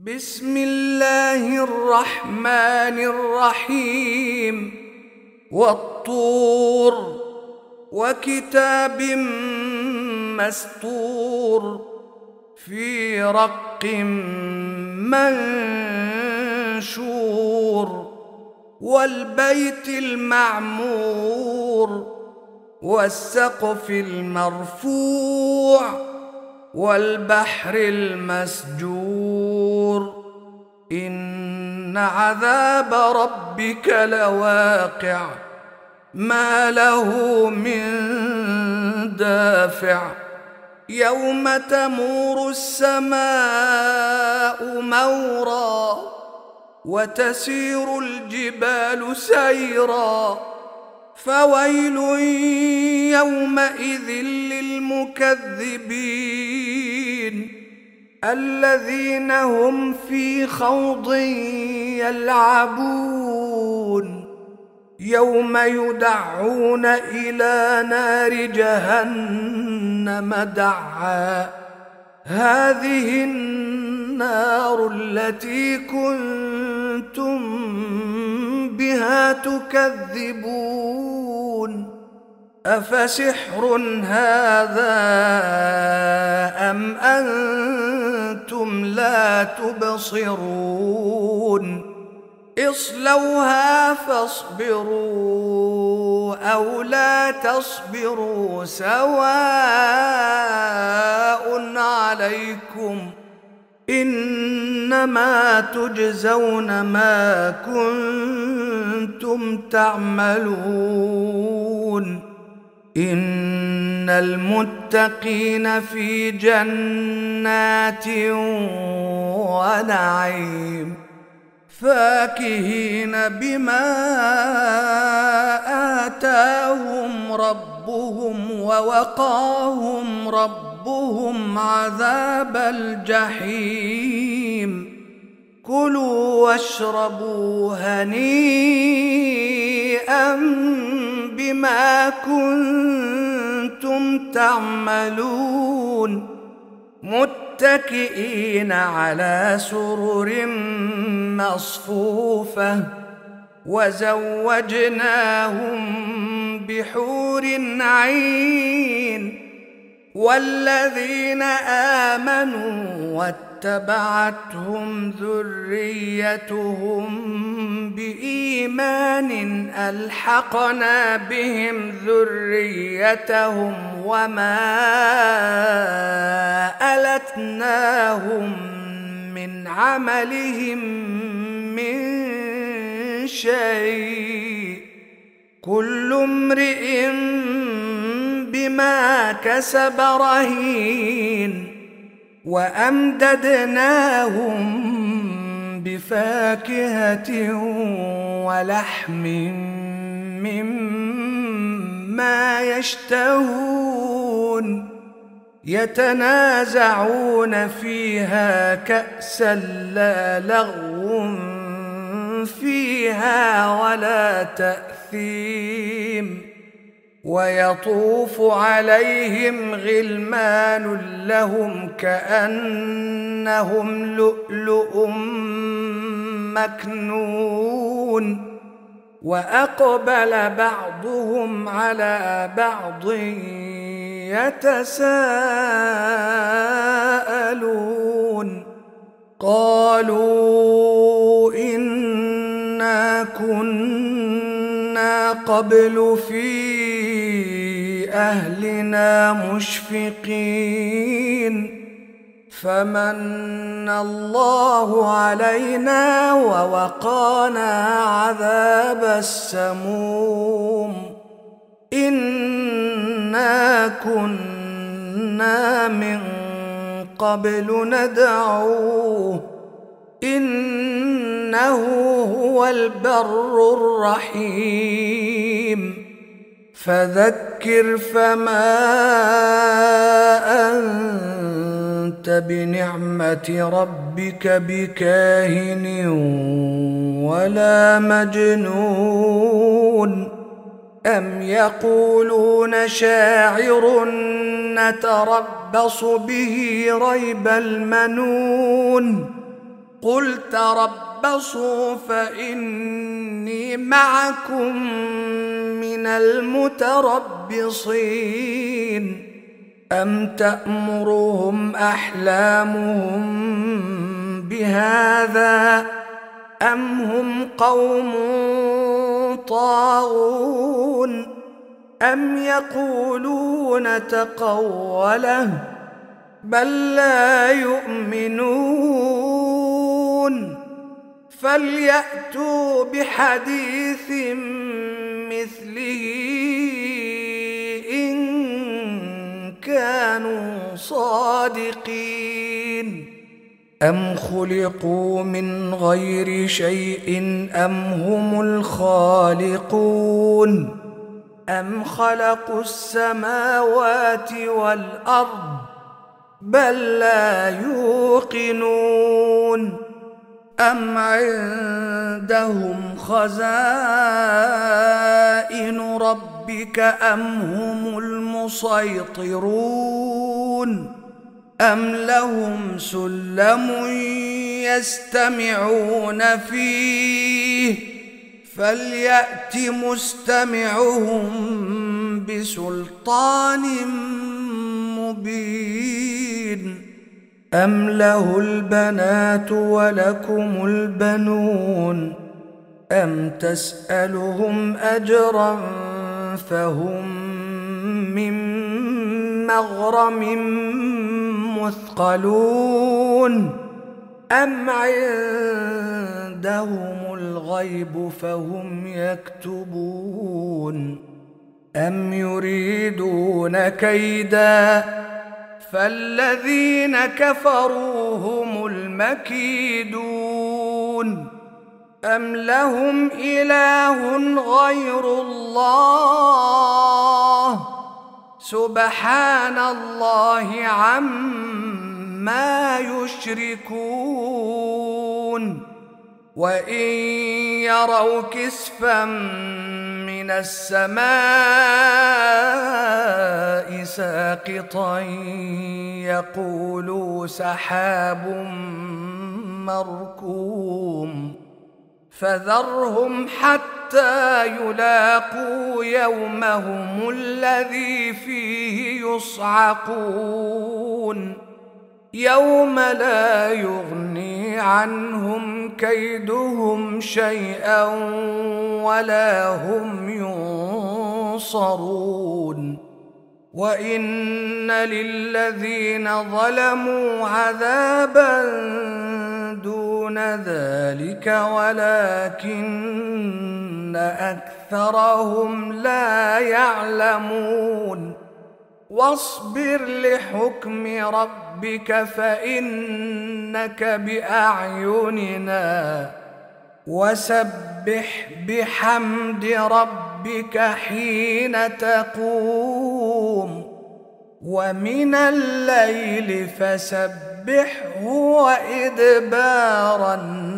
بسم الله الرحمن الرحيم. والطور وكتاب مسطور في رق منشور والبيت المعمور والسقف المرفوع والبحر المسجور إن عذاب ربك لواقع ما له من دافع يوم تمور السماء مورا وتسير الجبال سيرا فويل يومئذ للمكذبين الذين هم في خوض يلعبون يوم يدعون إلى نار جهنم دعا هذه النار التي كنتم بها تكذبون أفسحر هذا أم أنتم لا تبصرون اصلوها فاصبروا أو لا تصبروا سواء عليكم إنما تجزون ما كنتم تعملون إن المتقين في جنات ونعيم فاكهين بما آتاهم ربهم ووقاهم ربهم عذاب الجحيم كلوا واشربوا هنيئا بما كنتم تعملون متكئين على سرر مصفوفة وزوجناهم بحور عين والذين آمنوا واتبعتهم ذريتهم بإيمان ألحقنا بهم ذريتهم وما ألتناهم من عملهم من شيء كل امرئ بما كسب رهين وأمددناهم بفاكهة ولحم مما يشتهون يتنازعون فيها كأسا لا لغو فيها ولا تأثيم ويطوف عليهم غلمان لهم كأنهم لؤلؤ مكنون وأقبل بعضهم على بعض يتساءلون قالوا إنا كنا قبل في أهلنا مشفقين فمن الله علينا ووقانا عذاب السموم إنا كنا من قبل ندعوه إنه هو البر الرحيم فذكر فما أنت بنعمة ربك بكاهن ولا مجنون أم يقولون شاعر نتربص به ريب المنون قل تربصوا فإني معكم من المتربصين أم تأمرهم أحلامهم بهذا أم هم قوم طاغون أم يقولون تقوله بل لا يؤمنون فليأتوا بحديث مثله إن كانوا صادقين أم خلقوا من غير شيء أم هم الخالقون أم خلقوا السماوات والأرض بل لا يوقنون أم عندهم خزائن ربك أم هم المسيطرون أم لهم سلم يستمعون فيه فليأت مستمعهم بسلطان مبين أم له البنات ولكم البنون أم تسألهم أجرا فهم من مغرم مثقلون أم عندهم الغيب فهم يكتبون أم يريدون كيدا فالذين كفروا هم المكيدون أم لهم إله غير الله سبحان الله عما يشركون وإن يروا كسفا من السماء ساقطا يقولوا سحاب مركوم فذرهم حتى يلاقوا يومهم الذي فيه يصعقون يوم لا يغني عنهم كيدهم شيئا ولا هم ينصرون وإن للذين ظلموا عذابا دون ذلك ولكن أكثرهم لا يعلمون واصبر لحكم ربك فإنك بأعيننا وسبح بحمد ربك حين تقوم ومن الليل فسبحه وإدبار النجم